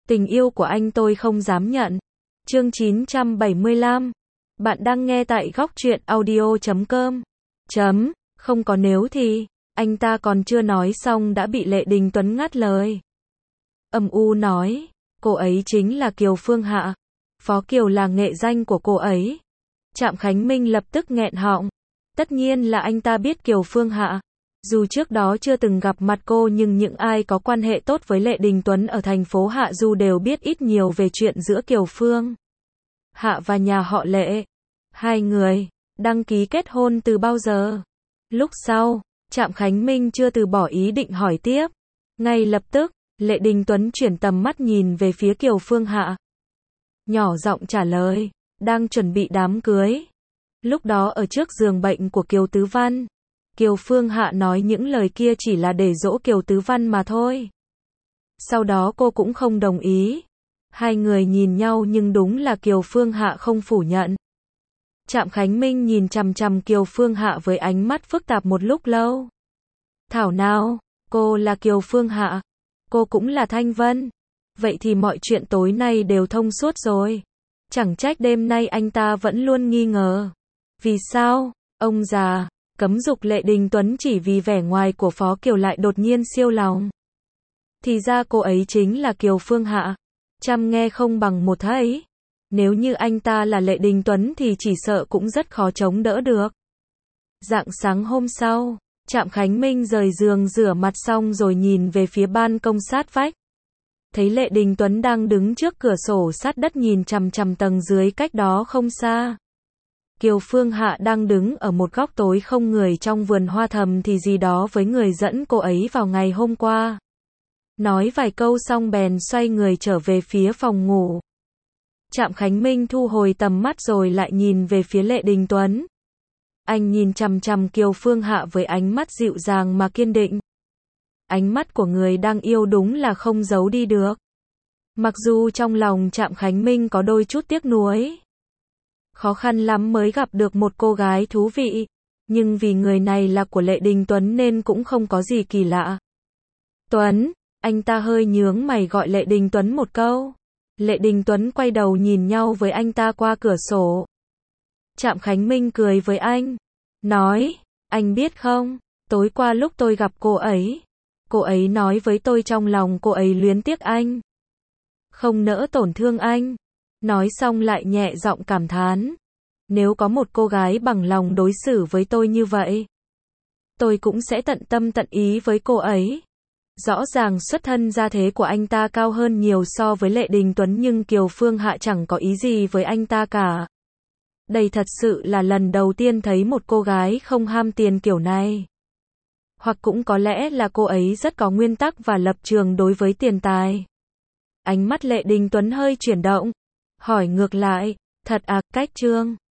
Tình yêu của anh tôi không dám nhận. Chương 975. Bạn đang nghe tại góc truyện audio.com. Không có nếu thì, anh ta còn chưa nói xong đã bị Lệ Đình Tuấn ngắt lời. Âm u nói, cô ấy chính là Kiều Phương Hạ. Phó Kiều là nghệ danh của cô ấy. Trạm Khánh Minh lập tức nghẹn họng. Tất nhiên là anh ta biết Kiều Phương Hạ. Dù trước đó chưa từng gặp mặt cô nhưng những ai có quan hệ tốt với Lệ Đình Tuấn ở thành phố Hạ Du đều biết ít nhiều về chuyện giữa Kiều Phương Hạ và nhà họ Lệ. Hai người đăng ký kết hôn từ bao giờ? Lúc sau, Trạm Khánh Minh chưa từ bỏ ý định hỏi tiếp. Ngay lập tức, Lệ Đình Tuấn chuyển tầm mắt nhìn về phía Kiều Phương Hạ. Nhỏ giọng trả lời, đang chuẩn bị đám cưới. Lúc đó ở trước giường bệnh của Kiều Tứ Văn, Kiều Phương Hạ nói những lời kia chỉ là để dỗ Kiều Tứ Văn mà thôi. Sau đó cô cũng không đồng ý. Hai người nhìn nhau nhưng đúng là Kiều Phương Hạ không phủ nhận. Trạm Khánh Minh nhìn chằm chằm Kiều Phương Hạ với ánh mắt phức tạp một lúc lâu. Thảo nào, cô là Kiều Phương Hạ, cô cũng là Thanh Vân. Vậy thì mọi chuyện tối nay đều thông suốt rồi. Chẳng trách đêm nay anh ta vẫn luôn nghi ngờ. Vì sao, ông già, cấm dục Lệ Đình Tuấn chỉ vì vẻ ngoài của Phó Kiều lại đột nhiên siêu lòng. Thì ra cô ấy chính là Kiều Phương Hạ. Trăm nghe không bằng một thấy. Nếu như anh ta là Lệ Đình Tuấn thì chỉ sợ cũng rất khó chống đỡ được. Rạng sáng hôm sau, Trạm Khánh Minh rời giường rửa mặt xong rồi nhìn về phía ban công sát vách. Thấy Lệ Đình Tuấn đang đứng trước cửa sổ sát đất nhìn chằm chằm tầng dưới cách đó không xa. Kiều Phương Hạ đang đứng ở một góc tối không người trong vườn hoa thầm thì gì đó với người dẫn cô ấy vào ngày hôm qua. Nói vài câu xong bèn xoay người trở về phía phòng ngủ. Trạm Khánh Minh thu hồi tầm mắt rồi lại nhìn về phía Lệ Đình Tuấn. Anh nhìn chằm chằm Kiều Phương Hạ với ánh mắt dịu dàng mà kiên định. Ánh mắt của người đang yêu đúng là không giấu đi được. Mặc dù trong lòng Trạm Khánh Minh có đôi chút tiếc nuối. Khó khăn lắm mới gặp được một cô gái thú vị. Nhưng vì người này là của Lệ Đình Tuấn nên cũng không có gì kỳ lạ. Tuấn, anh ta hơi nhướng mày gọi Lệ Đình Tuấn một câu. Lệ Đình Tuấn quay đầu nhìn nhau với anh ta qua cửa sổ. Trạm Khánh Minh cười với anh. Nói, anh biết không, tối qua lúc tôi gặp cô ấy nói với tôi trong lòng cô ấy luyến tiếc anh. Không nỡ tổn thương anh. Nói xong lại nhẹ giọng cảm thán. Nếu có một cô gái bằng lòng đối xử với tôi như vậy, tôi cũng sẽ tận tâm tận ý với cô ấy. Rõ ràng xuất thân gia thế của anh ta cao hơn nhiều so với Lệ Đình Tuấn nhưng Kiều Phương Hạ chẳng có ý gì với anh ta cả. Đây thật sự là lần đầu tiên thấy một cô gái không ham tiền kiểu này. Hoặc cũng có lẽ là cô ấy rất có nguyên tắc và lập trường đối với tiền tài. Ánh mắt Lệ Đình Tuấn hơi chuyển động. Hỏi ngược lại, thật à, cách Trương?